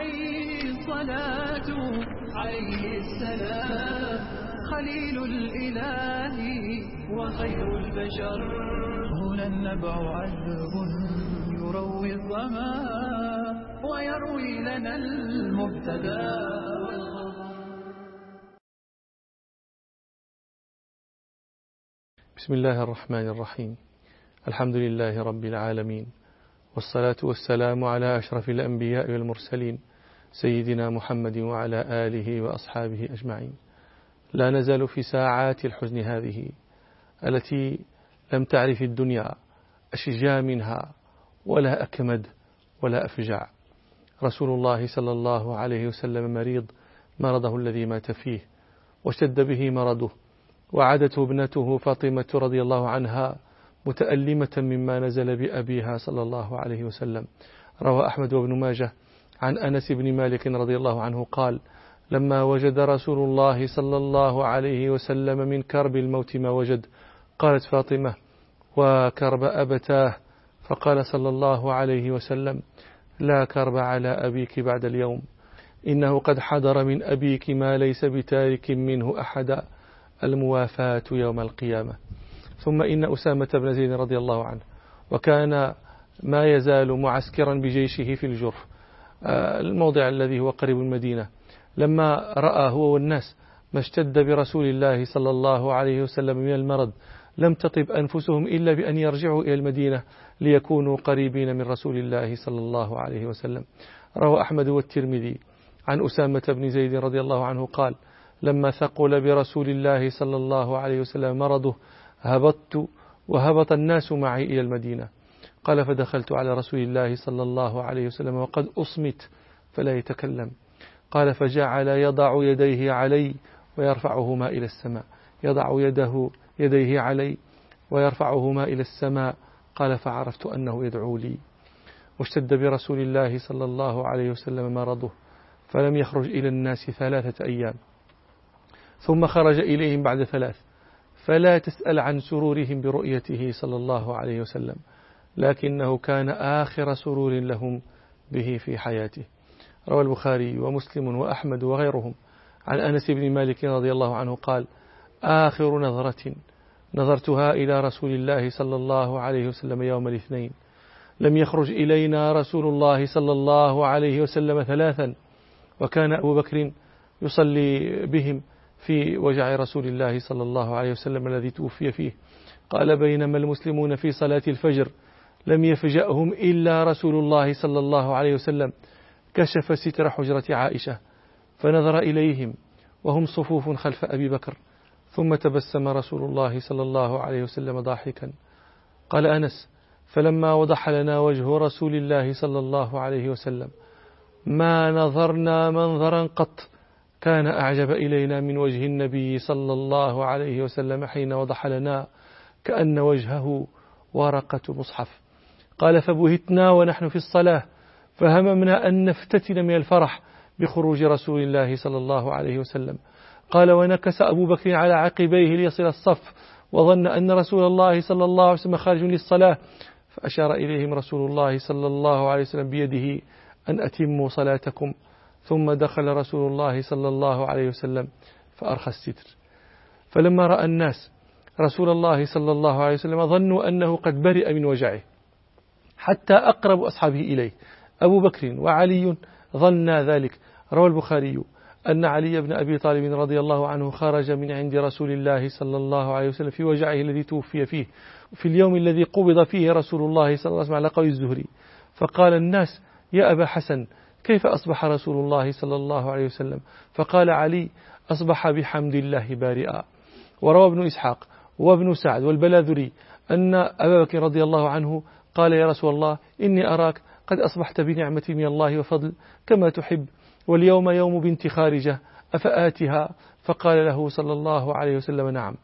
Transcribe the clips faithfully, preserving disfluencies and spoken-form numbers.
عليه الصلاة عليه السلام خليل الإله وخير البشر. هنا النبع عذب يروي الظما ويروي لنا المبتدى والخبر. بسم الله الرحمن الرحيم. الحمد لله رب العالمين، والصلاة والسلام على أشرف الأنبياء والمرسلين سيدنا محمد وعلى آله وأصحابه أجمعين. لا نزال في ساعات الحزن هذه التي لم تعرف الدنيا أشجى منها ولا أكمد ولا أفجع. رسول الله صلى الله عليه وسلم مريض مرضه الذي مات فيه واشتد به مرضه، وعادته ابنته فاطمة رضي الله عنها متألمة مما نزل بأبيها صلى الله عليه وسلم. روى أحمد وابن ماجه عن أنس بن مالك رضي الله عنه قال: لما وجد رسول الله صلى الله عليه وسلم من كرب الموت ما وجد، قالت فاطمة: وكرب أبتاه. فقال صلى الله عليه وسلم: لا كرب على أبيك بعد اليوم، إنه قد حضر من أبيك ما ليس بتارك منه أحدا، الموافاة يوم القيامة. ثم إن أسامة بن زيد رضي الله عنه، وكان ما يزال معسكرا بجيشه في الجرف، الموضع الذي هو قريب المدينة، لما رأى هو والناس ما اشتد برسول الله صلى الله عليه وسلم من المرض، لم تطب أنفسهم إلا بأن يرجعوا إلى المدينة ليكونوا قريبين من رسول الله صلى الله عليه وسلم. روى أحمد والترمذي عن أسامة بن زيد رضي الله عنه قال: لما ثقل برسول الله صلى الله عليه وسلم مرضه هبطت وهبط الناس معي إلى المدينة. قال: فدخلت على رسول الله صلى الله عليه وسلم وقد أصمت فلا يتكلم. قال: فجعل يضع يديه علي ويرفعهما إلى السماء، يضع يده يديه علي ويرفعهما إلى السماء. قال: فعرفت أنه يدعو لي. واشتد برسول الله صلى الله عليه وسلم مرضه فلم يخرج إلى الناس ثلاثة أيام، ثم خرج إليهم بعد ثلاث، فلا تسأل عن سرورهم برؤيته صلى الله عليه وسلم، لكنه كان آخر سرور لهم به في حياته. روى البخاري ومسلم وأحمد وغيرهم عن أنس بن مالك رضي الله عنه قال: آخر نظرة نظرتها إلى رسول الله صلى الله عليه وسلم يوم الاثنين، لم يخرج إلينا رسول الله صلى الله عليه وسلم ثلاثا، وكان أبو بكر يصلي بهم في وجع رسول الله صلى الله عليه وسلم الذي توفي فيه. قال: بينما المسلمون في صلاة الفجر لم يفجأهم إلا رسول الله صلى الله عليه وسلم كشف ستر حجرة عائشة فنظر إليهم وهم صفوف خلف أبي بكر، ثم تبسم رسول الله صلى الله عليه وسلم ضاحكا. قال أنس: فلما وضح لنا وجه رسول الله صلى الله عليه وسلم ما نظرنا منظرا قط كان أعجب إلينا من وجه النبي صلى الله عليه وسلم حين وضح لنا، كأن وجهه ورقة مصحف. قال: فبهتنا ونحن في الصلاة، فهممنا أن نفتتن من الفرح بخروج رسول الله صلى الله عليه وسلم. قال: ونكس أبو بكر على عقبيه ليصل الصف، وظن أن رسول الله صلى الله عليه وسلم خارج للصلاة، فأشار إليهم رسول الله صلى الله عليه وسلم بيده أن أتموا صلاتكم، ثم دخل رسول الله صلى الله عليه وسلم فأرخى الستر. فلما رأى الناس رسول الله صلى الله عليه وسلم ظنوا أنه قد برئ من وجعه، حتى أقرب أصحابه إليه أبو بكر وعلي ظنا ذلك. روى البخاري أن علي بن أبي طالب رضي الله عنه خرج من عند رسول الله صلى الله عليه وسلم في وجعه الذي توفي فيه، في اليوم الذي قبض فيه رسول الله صلى الله عليه وسلم على قول الزهري، فقال الناس: يا أبا حسن، كيف أصبح رسول الله صلى الله عليه وسلم؟ فقال علي: أصبح بحمد الله بارئا. وروى ابن إسحاق وابن سعد والبلاذري أن أبا بكر رضي الله عنه قال: يا رسول الله، إني أراك قد أصبحت بنعمة من الله وفضل كما تحب، واليوم يوم بنت خارجة أفآتها؟ فقال له صلى الله عليه وسلم: نعم.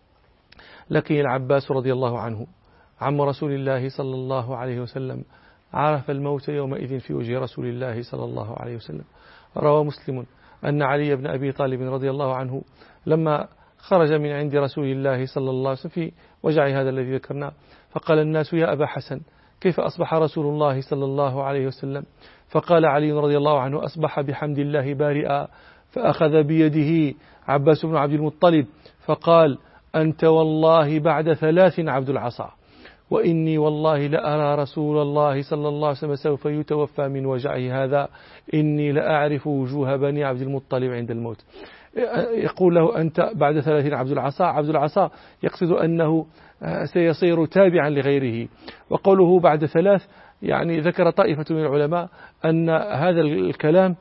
لكن العباس رضي الله عنه عم رسول الله صلى الله عليه وسلم عرف الموت يومئذ في وجه رسول الله صلى الله عليه وسلم. روى مسلم أن علي بن أبي طالب رضي الله عنه لما خرج من عند رسول الله صلى الله عليه وسلم في وجع هذا الذي ذكرناه، فقال الناس: يا أبا حسن، كيف أصبح رسول الله صلى الله عليه وسلم؟ فقال علي رضي الله عنه: أصبح بحمد الله بارئا. فأخذ بيده عباس بن عبد المطلب فقال: أنت والله بعد ثلاث عبد العصا، وإني والله لأرى رسول الله صلى الله عليه وسلم سوف يتوفى من وجعه هذا، إني لأعرف وجوه بني عبد المطلب عند الموت. يقول له: أنت بعد ثلاث عبد العصا. عبد العصا يقصد أنه سيصير تابعا لغيره. وقوله بعد ثلاث يعني ذكر طائفة من العلماء أن هذا الكلام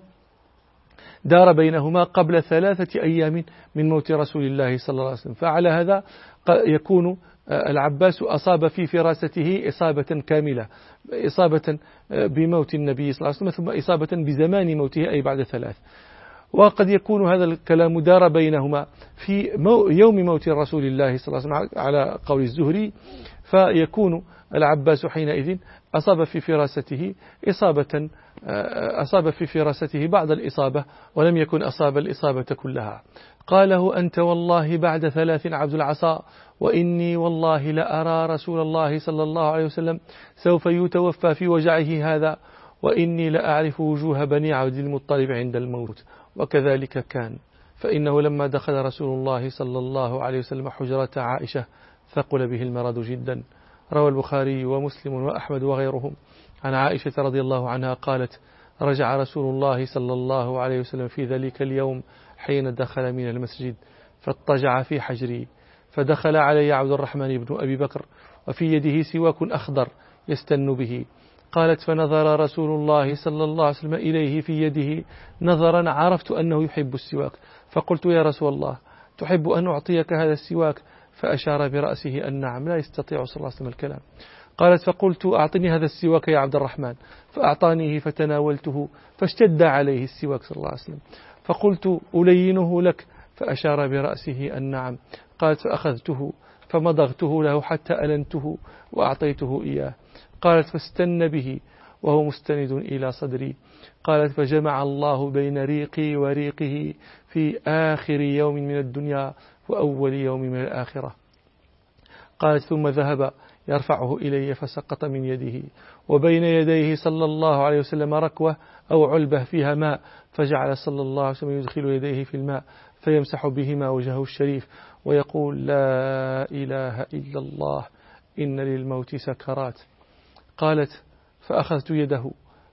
دار بينهما قبل ثلاثة أيام من موت رسول الله صلى الله عليه وسلم. فعلى هذا يكون العباس أصاب في فراسته إصابة كاملة، إصابة بموت النبي صلى الله عليه وسلم، ثم إصابة بزمان موته أي بعد ثلاث. وقد يكون هذا الكلام دار بينهما في يوم موت رسول الله صلى الله عليه وسلم على قول الزهري، فيكون العباس حينئذ أصاب في فراسته إصابة أصاب في فراسته بعض الإصابة، ولم يكن أصاب الإصابة كلها. قاله: أنت والله بعد ثلاث عبد العصا، وإني والله لأرى رسول الله صلى الله عليه وسلم سوف يتوفى في وجعه هذا، وإني لأعرف وجوه بني عبد المطلب عند الموت. وكذلك كان، فإنه لما دخل رسول الله صلى الله عليه وسلم حجرة عائشة ثقل به المرض جدا. روى البخاري ومسلم وأحمد وغيرهم عن عائشة رضي الله عنها قالت: رجع رسول الله صلى الله عليه وسلم في ذلك اليوم حين دخل من المسجد فاضطجع في حجري، فدخل علي عبد الرحمن بن أبي بكر وفي يده سواك أخضر يستن به. قالت: فنظر رسول الله صلى الله عليه وسلم إليه في يده نظرا عرفت أنه يحب السواك، فقلت: يا رسول الله، تحب أن أعطيك هذا السواك؟ فأشار برأسه أن نعم، لا يستطيع صلى الله عليه وسلم الكلام. قالت: فقلت: أعطني هذا السواك يا عبد الرحمن، فأعطانيه فتناولته فاشتد عليه السواك صلى الله عليه وسلم، فقلت: ألينه لك؟ فأشار برأسه أن نعم. قالت: فأخذته فمضغته له حتى ألنته وأعطيته إياه. قالت: فاستن به وهو مستند إلى صدري. قالت: فجمع الله بين ريقي وريقه في آخر يوم من الدنيا وأول يوم من الآخرة. قالت: ثم ذهب يرفعه إلي فسقط من يده، وبين يديه صلى الله عليه وسلم ركوة أو علبة فيها ماء، فجعل صلى الله عليه وسلم يدخل يديه في الماء فيمسح بهما وجهه الشريف ويقول: لا إله إلا الله، إن للموت سكرات. قالت: فأخذت يده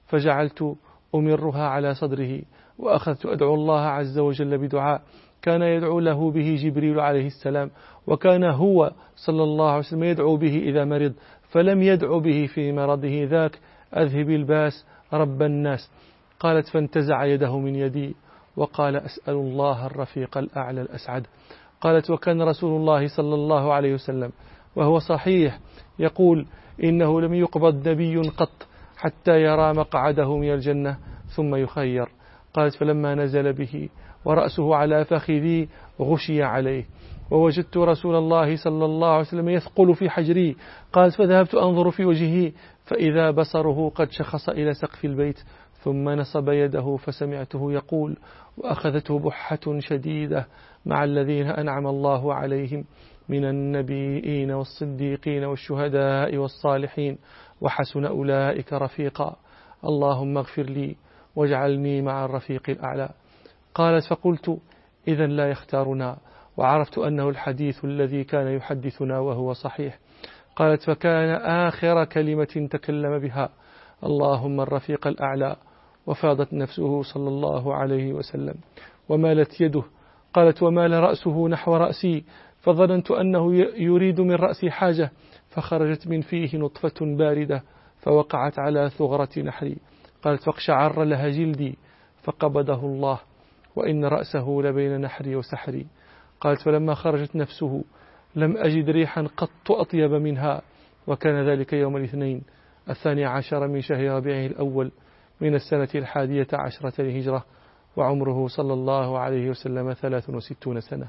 فجعلت أمرها على صدره، وأخذت أدعو الله عز وجل بدعاء كان يدعو له به جبريل عليه السلام، وكان هو صلى الله عليه وسلم يدعو به إذا مرض، فلم يدعو به في مرضه ذاك: أذهب الباس رب الناس. قالت: فانتزع يده من يدي وقال: أسأل الله الرفيق الأعلى الأسعد. قالت: وكان رسول الله صلى الله عليه وسلم وهو صحيح يقول: إنه لم يقبض نبي قط حتى يرى مقعده من الجنة ثم يخير. قالت: فلما نزل به ورأسه على فخذي غشي عليه، ووجدت رسول الله صلى الله عليه وسلم يثقل في حجري. قالت: فذهبت أنظر في وجهه فإذا بصره قد شخص إلى سقف البيت، ثم نصب يده فسمعته يقول: وأخذته بحة شديدة مع الذين أنعم الله عليهم من النبيين والصديقين والشهداء والصالحين وحسن أولئك رفيقا، اللهم اغفر لي واجعلني مع الرفيق الأعلى. قالت: فقلت: إذا لا يختارنا، وعرفت أنه الحديث الذي كان يحدثنا وهو صحيح. قالت: فكان آخر كلمة تكلم بها اللهم الرفيق الأعلى، وفاضت نفسه صلى الله عليه وسلم ومالت يده. قالت: ومال رأسه نحو رأسي، فظننت أنه يريد من رأسي حاجة، فخرجت من فيه نطفة باردة فوقعت على ثغرة نحري. قالت: فاقشعر لها جلدي فقبضه الله، وإن رأسه لبين نحري وسحري. قالت: فلما خرجت نفسه لم أجد ريحا قط أطيب منها، وكان ذلك يوم الاثنين الثاني عشر من شهر ربيعه الأول من السنة الحادية عشرة للهجرة، وعمره صلى الله عليه وسلم ثلاث وستون سنة.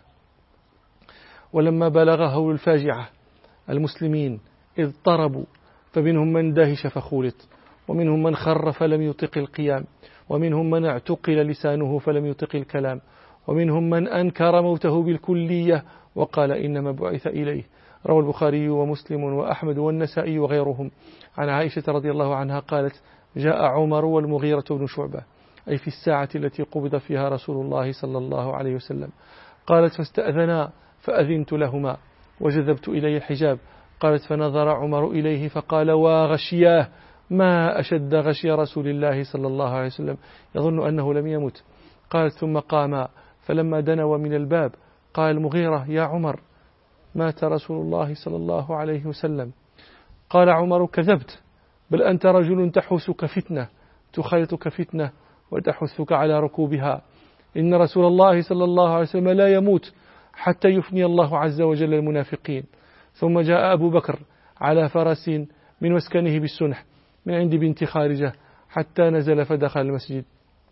ولما بلغ هول الفاجعة المسلمين اضطربوا، فمنهم من دهش فخولط، ومنهم من خر فلم يطق القيام، ومنهم من اعتقل لسانه فلم يطق الكلام، ومنهم من أنكر موته بالكلية وقال إنما بعث إليه. روى البخاري ومسلم وأحمد والنسائي وغيرهم عن عائشة رضي الله عنها قالت: جاء عمر والمغيرة بن شعبة، أي في الساعة التي قبض فيها رسول الله صلى الله عليه وسلم. قالت فاستأذنا فأذنت لهما وجذبت إليه الحجاب. قالت فنظر عمر إليه فقال واغشياه، ما أشد غشي رسول الله صلى الله عليه وسلم، يظن أنه لم يمت. قالت ثم قاما، فلما دنوا من الباب قال المغيرة يا عمر مات رسول الله صلى الله عليه وسلم. قال عمر كذبت، بل أنت رجل تحوسك فتنة، تخالطك فتنة وتحثك على ركوبها. إن رسول الله صلى الله عليه وسلم لا يموت حتى يفني الله عز وجل المنافقين. ثم جاء أبو بكر على فرس من مسكنه بالسنح من عند بنت خارجة حتى نزل فدخل المسجد،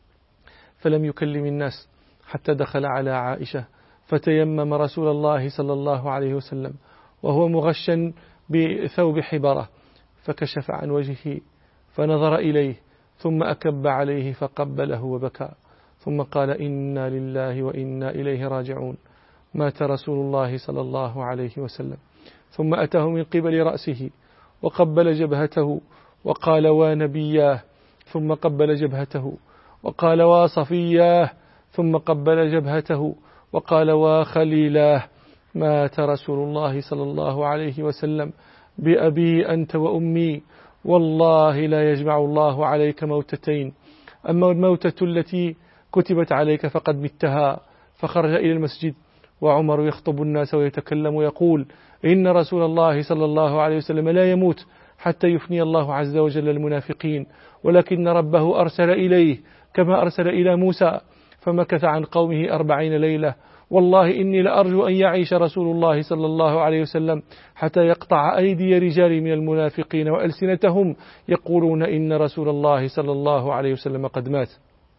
فلم يكلم الناس حتى دخل على عائشة، فتيمم رسول الله صلى الله عليه وسلم وهو مغشا بثوب حبرة، فكشف عن وجهه فنظر إليه ثم أكب عليه فقبله وبكى، ثم قال إنا لله وإنا إليه راجعون، مات رسول الله صلى الله عليه وسلم. ثم أتاه من قبل رأسه وقبل جبهته وقال ونبياه، ثم قبل جبهته وقال وصفياه، ثم قبل جبهته وقال وخليلاه، مات رسول الله صلى الله عليه وسلم بأبي أنت وأمي، والله لا يجمع الله عليك موتتين، أما الموتة التي كتبت عليك فقد متها. فخرج إلى المسجد وعمر يخطب الناس ويتكلم ويقول إن رسول الله صلى الله عليه وسلم لا يموت حتى يفني الله عز وجل المنافقين، ولكن ربه أرسل إليه كما أرسل إلى موسى، فمكث عن قومه أربعين ليلة. والله إني لأرجو أن يعيش رسول الله صلى الله عليه وسلم حتى يقطع أيدي رجال من المنافقين وألسنتهم يقولون إن رسول الله صلى الله عليه وسلم قد مات.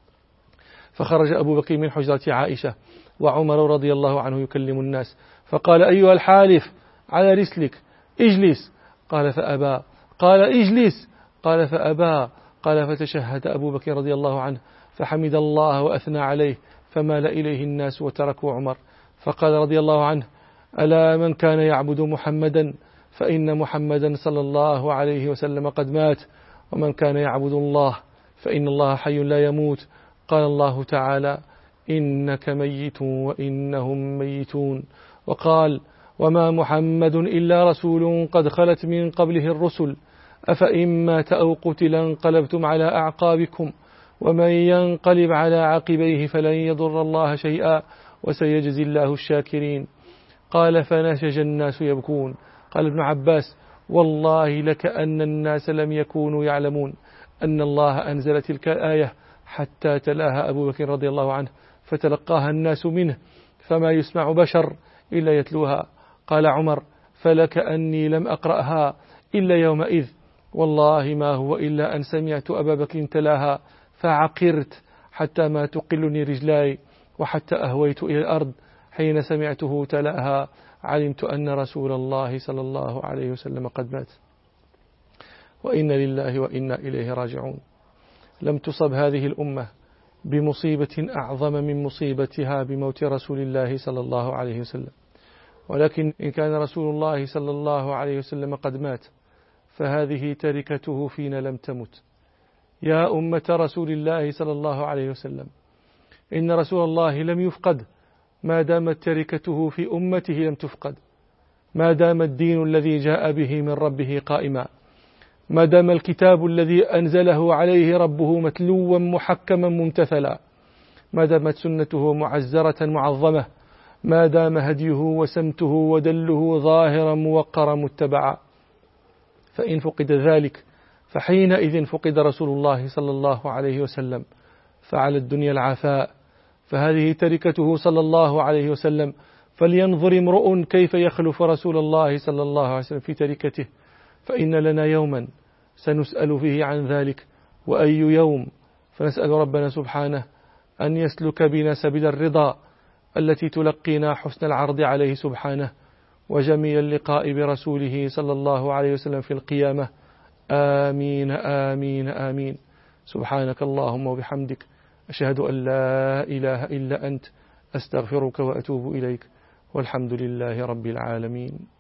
فخرج أبو بكر من حجرة عائشة وعمر رضي الله عنه يكلم الناس، فقال أيها الحالف على رسلك اجلس، قال فأبى، قال اجلس، قال فأبى، قال فتشهد أبو بكر رضي الله عنه فحمد الله وأثنى عليه، فمال إليه الناس وتركوا عمر. فقال رضي الله عنه ألا من كان يعبد محمدا فإن محمدا صلى الله عليه وسلم قد مات، ومن كان يعبد الله فإن الله حي لا يموت. قال الله تعالى إنك ميت وإنهم ميتون. وقال وما محمد إلا رسول قد خلت من قبله الرسل أفإن مات أو قتل انقلبتم على أعقابكم ومن ينقلب على عقبيه فلن يضر الله شيئا وسيجزي الله الشاكرين. قال فنشج الناس يبكون. قال ابن عباس والله لكأن الناس لم يكونوا يعلمون أن الله أنزل تلك الآية حتى تلاها أبو بكر رضي الله عنه فتلقاها الناس منه، فما يسمع بشر إلا يتلوها. قال عمر فلكأني لم أقرأها إلا يومئذ، والله ما هو إلا أن سمعت أبا بكر تلاها فعقرت حتى ما تقلني رجلاي وحتى أهويت إلى الأرض. حين سمعته تلاها علمت أن رسول الله صلى الله عليه وسلم قد مات، وإن لله وإنا إليه راجعون. لم تصب هذه الأمة بمصيبة أعظم من مصيبتها بموت رسول الله صلى الله عليه وسلم، ولكن إن كان رسول الله صلى الله عليه وسلم قد مات فهذه تركته فينا لم تمت. يا أمة رسول الله صلى الله عليه وسلم إن رسول الله لم يفقد ما دامت تركته في أمته لم تفقد، ما دام الدين الذي جاء به من ربه قائما، ما دام الكتاب الذي أنزله عليه ربه متلوا محكما ممتثلا، ما دامت سنته معزرة معظمة، ما دام هديه وسمته ودله ظاهرا موقرا متبعا. فإن فقد ذلك فحينئذ فقد رسول الله صلى الله عليه وسلم، فعلى الدنيا العفاء، فهذه تركته صلى الله عليه وسلم، فلينظر امرؤ كيف يخلف رسول الله صلى الله عليه وسلم في تركته، فإن لنا يوما سنسأل فيه عن ذلك، وأي يوم؟ فنسأل ربنا سبحانه أن يسلك بنا سبيل الرضا التي تلقينا حسن العرض عليه سبحانه وجميل اللقاء برسوله صلى الله عليه وسلم في القيامة. آمين آمين آمين. سبحانك اللهم وبحمدك أشهد أن لا إله إلا أنت أستغفرك وأتوب إليك، والحمد لله رب العالمين.